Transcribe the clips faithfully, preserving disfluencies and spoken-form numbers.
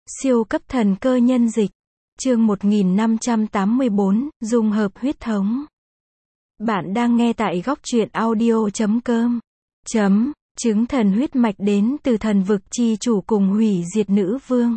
Siêu cấp thần cơ nhân dịch. Chương một nghìn năm trăm tám mươi bốn, dung hợp huyết thống. Bạn đang nghe tại góc truyện audio chấm com. Chấm, chứng thần huyết mạch đến từ thần vực chi chủ cùng hủy diệt nữ vương.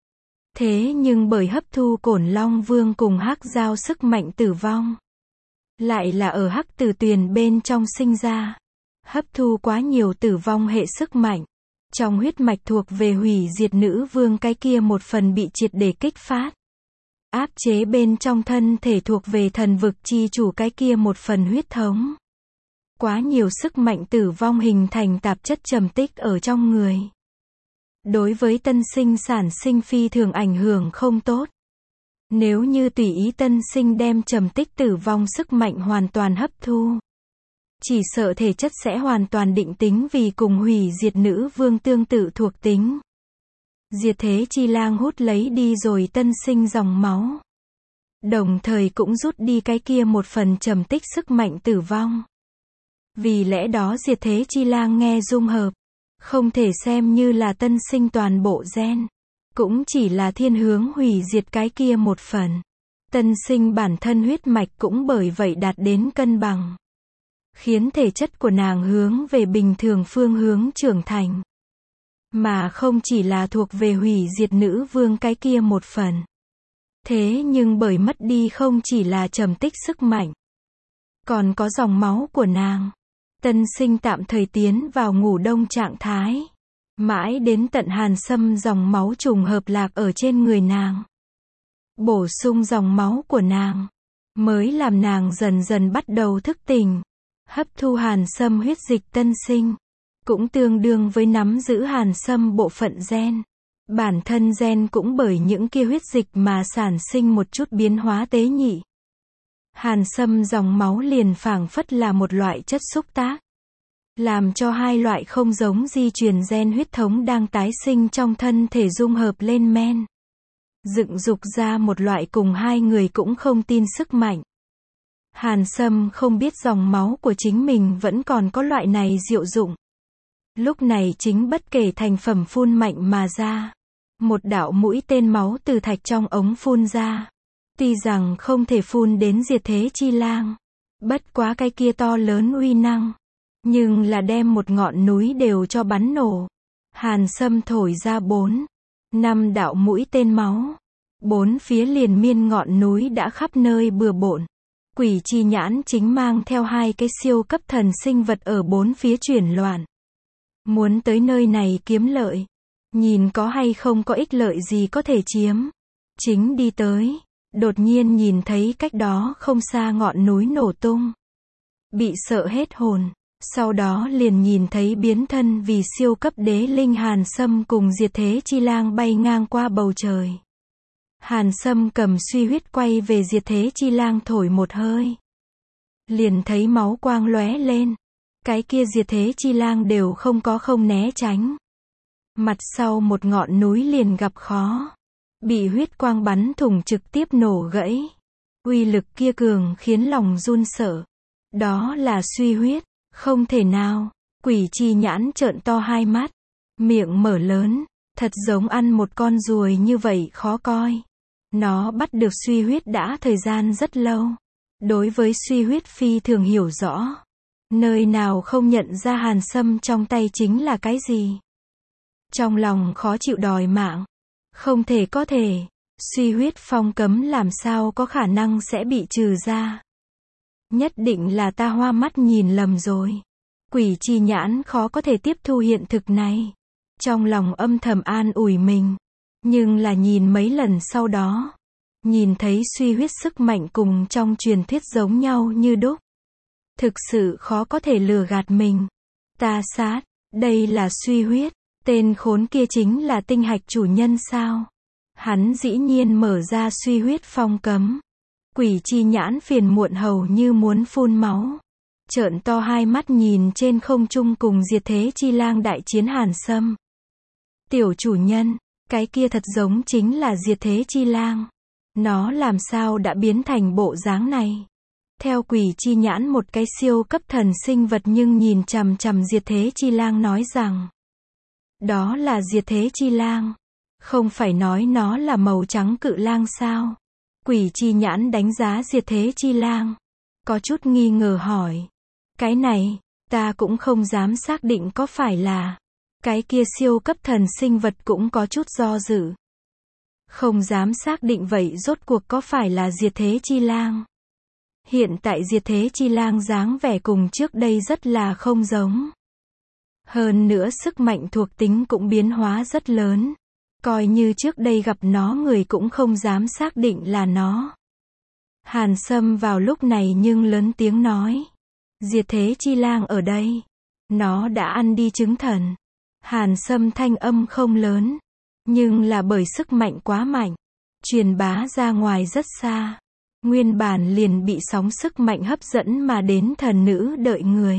Thế nhưng bởi hấp thu cổn long vương cùng hắc giao sức mạnh tử vong. Lại là ở hắc tử tuyền bên trong sinh ra. Hấp thu quá nhiều tử vong hệ sức mạnh. Trong huyết mạch thuộc về hủy diệt nữ vương cái kia một phần bị triệt để kích phát. Áp chế bên trong thân thể thuộc về thần vực chi chủ cái kia một phần huyết thống. Quá nhiều sức mạnh tử vong hình thành tạp chất trầm tích ở trong người. Đối với tân sinh sản sinh phi thường ảnh hưởng không tốt. Nếu như tùy ý tân sinh đem trầm tích tử vong sức mạnh hoàn toàn hấp thu. Chỉ sợ thể chất sẽ hoàn toàn định tính vì cùng hủy diệt nữ vương tương tự thuộc tính. Diệt thế chi lang hút lấy đi rồi tân sinh dòng máu. Đồng thời cũng rút đi cái kia một phần trầm tích sức mạnh tử vong. Vì lẽ đó diệt thế chi lang nghe dung hợp. Không thể xem như là tân sinh toàn bộ gen. Cũng chỉ là thiên hướng hủy diệt cái kia một phần. Tân sinh bản thân huyết mạch cũng bởi vậy đạt đến cân bằng. Khiến thể chất của nàng hướng về bình thường phương hướng trưởng thành. Mà không chỉ là thuộc về hủy diệt nữ vương cái kia một phần. Thế nhưng bởi mất đi không chỉ là trầm tích sức mạnh. Còn có dòng máu của nàng. Tân sinh tạm thời tiến vào ngủ đông trạng thái. Mãi đến tận hàn sâm dòng máu trùng hợp lạc ở trên người nàng. Bổ sung dòng máu của nàng. Mới làm nàng dần dần bắt đầu thức tỉnh. Hấp thu hàn sâm huyết dịch tân sinh. Cũng tương đương với nắm giữ hàn sâm bộ phận gen. Bản thân gen cũng bởi những kia huyết dịch mà sản sinh một chút biến hóa tế nhị. Hàn sâm dòng máu liền phảng phất là một loại chất xúc tác. Làm cho hai loại không giống di truyền gen huyết thống đang tái sinh trong thân thể dung hợp lên men. Dựng dục ra một loại cùng hai người cũng không tin sức mạnh. Hàn sâm không biết dòng máu của chính mình vẫn còn có loại này diệu dụng. Lúc này chính bất kể thành phẩm phun mạnh mà ra. Một đạo mũi tên máu từ thạch trong ống phun ra. Tuy rằng không thể phun đến diệt thế chi lang. Bất quá cái kia to lớn uy năng. Nhưng là đem một ngọn núi đều cho bắn nổ. Hàn sâm thổi ra bốn, năm đạo mũi tên máu. Bốn phía liền miên ngọn núi đã khắp nơi bừa bộn. Quỷ chi nhãn chính mang theo hai cái siêu cấp thần sinh vật ở bốn phía chuyển loạn. Muốn tới nơi này kiếm lợi. Nhìn có hay không có ích lợi gì có thể chiếm. Chính đi tới. Đột nhiên nhìn thấy cách đó không xa ngọn núi nổ tung. Bị sợ hết hồn. Sau đó liền nhìn thấy biến thân vì siêu cấp đế linh hàn sâm cùng diệt thế chi lang bay ngang qua bầu trời. Hàn sâm cầm suy huyết quay về diệt thế chi lang thổi một hơi. Liền thấy máu quang lóe lên. Cái kia diệt thế chi lang đều không có không né tránh. Mặt sau một ngọn núi liền gặp khó. Bị huyết quang bắn thủng trực tiếp nổ gãy. Uy lực kia cường khiến lòng run sợ. Đó là suy huyết. Không thể nào. Quỷ chi nhãn trợn to hai mắt. Miệng mở lớn. Thật giống ăn một con ruồi như vậy khó coi. Nó bắt được suy huyết đã thời gian rất lâu. Đối với suy huyết phi thường hiểu rõ. Nơi nào không nhận ra hàn sâm trong tay chính là cái gì. Trong lòng khó chịu đòi mạng. Không thể có thể. Suy huyết phong cấm làm sao có khả năng sẽ bị trừ ra. Nhất định là ta hoa mắt nhìn lầm rồi. Quỷ chi nhãn khó có thể tiếp thu hiện thực này. Trong lòng âm thầm an ủi mình. Nhưng là nhìn mấy lần sau đó. Nhìn thấy suy huyết sức mạnh cùng trong truyền thuyết giống nhau như đúc. Thực sự khó có thể lừa gạt mình. Ta sát, đây là suy huyết. Tên khốn kia chính là tinh hạch chủ nhân sao? Hắn dĩ nhiên mở ra suy huyết phong cấm. Quỷ chi nhãn phiền muộn hầu như muốn phun máu. Trợn to hai mắt nhìn trên không trung cùng diệt thế chi lang đại chiến hàn sâm. Tiểu chủ nhân, cái kia thật giống chính là diệt thế chi lang. Nó làm sao đã biến thành bộ dáng này? Theo quỷ chi nhãn một cái siêu cấp thần sinh vật nhưng nhìn chằm chằm diệt thế chi lang nói rằng. Đó là diệt thế chi lang. Không phải nói nó là màu trắng cự lang sao? Quỷ chi nhãn đánh giá diệt thế chi lang. Có chút nghi ngờ hỏi. Cái này, ta cũng không dám xác định có phải là. Cái kia siêu cấp thần sinh vật cũng có chút do dự. Không dám xác định vậy rốt cuộc có phải là diệt thế chi lang. Hiện tại diệt thế chi lang dáng vẻ cùng trước đây rất là không giống. Hơn nữa sức mạnh thuộc tính cũng biến hóa rất lớn. Coi như trước đây gặp nó người cũng không dám xác định là nó. Hàn Sâm vào lúc này nhưng lớn tiếng nói. Diệt thế chi lang ở đây. Nó đã ăn đi trứng thần. Hàn Sâm thanh âm không lớn. Nhưng là bởi sức mạnh quá mạnh. Truyền bá ra ngoài rất xa. Nguyên bản liền bị sóng sức mạnh hấp dẫn mà đến thần nữ đợi người.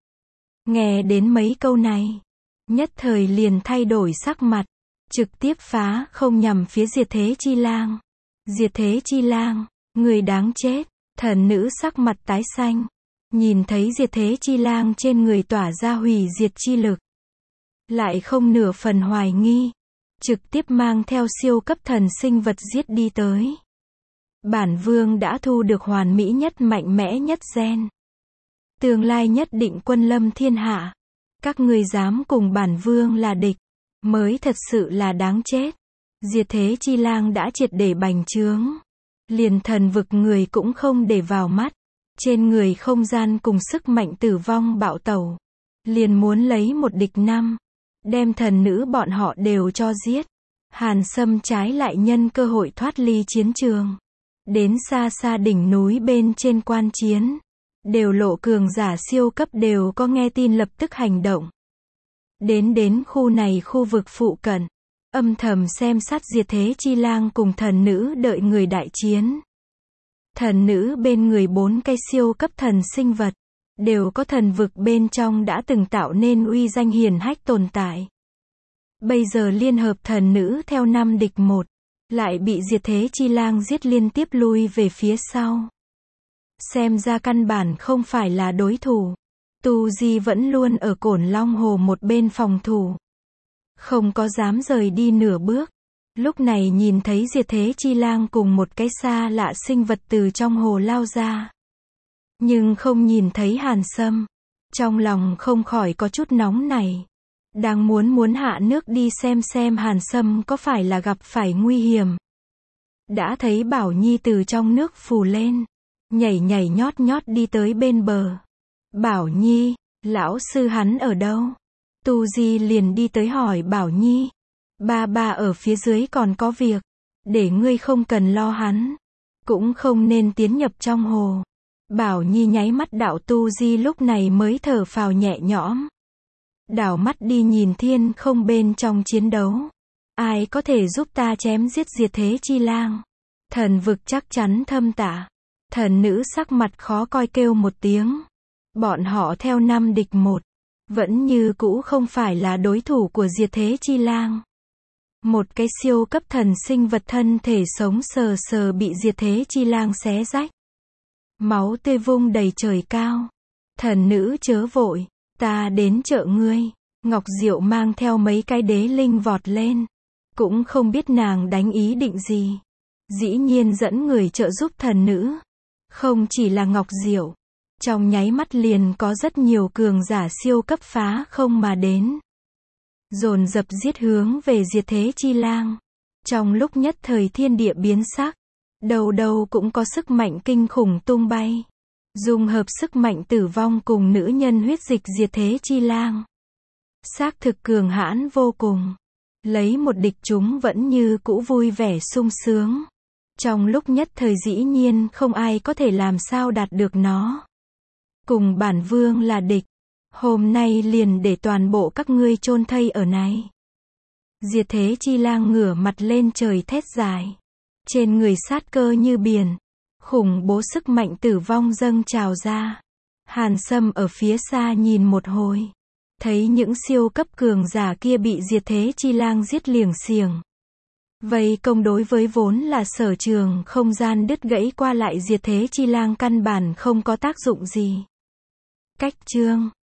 Nghe đến mấy câu này. Nhất thời liền thay đổi sắc mặt. Trực tiếp phá không nhằm phía diệt thế chi lang. Diệt thế chi lang, người đáng chết. Thần nữ sắc mặt tái xanh. Nhìn thấy diệt thế chi lang trên người tỏa ra hủy diệt chi lực. Lại không nửa phần hoài nghi. Trực tiếp mang theo siêu cấp thần sinh vật giết đi tới. Bản vương đã thu được hoàn mỹ nhất mạnh mẽ nhất gen. Tương lai nhất định quân lâm thiên hạ. Các ngươi dám cùng bản vương là địch. Mới thật sự là đáng chết. Diệt thế chi lang đã triệt để bành trướng. Liền thần vực người cũng không để vào mắt. Trên người không gian cùng sức mạnh tử vong bạo tẩu. Liền muốn lấy một địch năm. Đem thần nữ bọn họ đều cho giết. Hàn Sâm trái lại nhân cơ hội thoát ly chiến trường. Đến xa xa đỉnh núi bên trên quan chiến. Đều lộ cường giả siêu cấp đều có nghe tin lập tức hành động. Đến đến khu này khu vực phụ cận. Âm thầm xem sát diệt thế chi lang cùng thần nữ đợi người đại chiến. Thần nữ bên người bốn cái siêu cấp thần sinh vật. Đều có thần vực bên trong đã từng tạo nên uy danh hiển hách tồn tại. Bây giờ liên hợp thần nữ theo năm địch một. Lại bị diệt thế chi lang giết liên tiếp lui về phía sau. Xem ra căn bản không phải là đối thủ. Tu Di vẫn luôn ở Cổn Long Hồ một bên phòng thủ. Không có dám rời đi nửa bước. Lúc này nhìn thấy diệt thế chi lang cùng một cái xa lạ sinh vật từ trong hồ lao ra. Nhưng không nhìn thấy Hàn Sâm. Trong lòng không khỏi có chút nóng này. Đang muốn muốn hạ nước đi xem xem Hàn Sâm có phải là gặp phải nguy hiểm. Đã thấy Bảo Nhi từ trong nước phù lên. Nhảy nhảy nhót nhót đi tới bên bờ. Bảo Nhi, lão sư hắn ở đâu? Tu Di liền đi tới hỏi Bảo Nhi. Ba ba ở phía dưới còn có việc. Để ngươi không cần lo hắn. Cũng không nên tiến nhập trong hồ. Bảo Nhi nháy mắt đạo Tu Di lúc này mới thở phào nhẹ nhõm. Đảo mắt đi nhìn thiên không bên trong chiến đấu. Ai có thể giúp ta chém giết diệt thế chi lang? Thần vực chắc chắn thâm tả. Thần nữ sắc mặt khó coi kêu một tiếng. Bọn họ theo năm địch một. Vẫn như cũ không phải là đối thủ của diệt thế chi lang. Một cái siêu cấp thần sinh vật thân thể sống sờ sờ bị diệt thế chi lang xé rách. Máu tươi vung đầy trời cao. Thần nữ chớ vội. Ta đến trợ ngươi. Ngọc Diệu mang theo mấy cái đế linh vọt lên. Cũng không biết nàng đánh ý định gì. Dĩ nhiên dẫn người trợ giúp thần nữ. Không chỉ là Ngọc Diệu. Trong nháy mắt liền có rất nhiều cường giả siêu cấp phá không mà đến. Dồn dập giết hướng về diệt thế chi lang. Trong lúc nhất thời thiên địa biến sắc. Đầu đầu cũng có sức mạnh kinh khủng tung bay. Dung hợp sức mạnh tử vong cùng nữ nhân huyết dịch diệt thế chi lang. Xác thực cường hãn vô cùng. Lấy một địch chúng vẫn như cũ vui vẻ sung sướng. Trong lúc nhất thời dĩ nhiên không ai có thể làm sao đạt được nó. Cùng bản vương là địch. Hôm nay liền để toàn bộ các ngươi chôn thây ở này. Diệt thế chi lang ngửa mặt lên trời thét dài. Trên người sát cơ như biển. Khủng bố sức mạnh tử vong dâng trào ra. Hàn Sâm ở phía xa nhìn một hồi. Thấy những siêu cấp cường giả kia bị diệt thế chi lang giết liềng xiềng. Vây công đối với vốn là sở trường không gian đứt gãy qua lại diệt thế chi lang căn bản không có tác dụng gì. Cách chương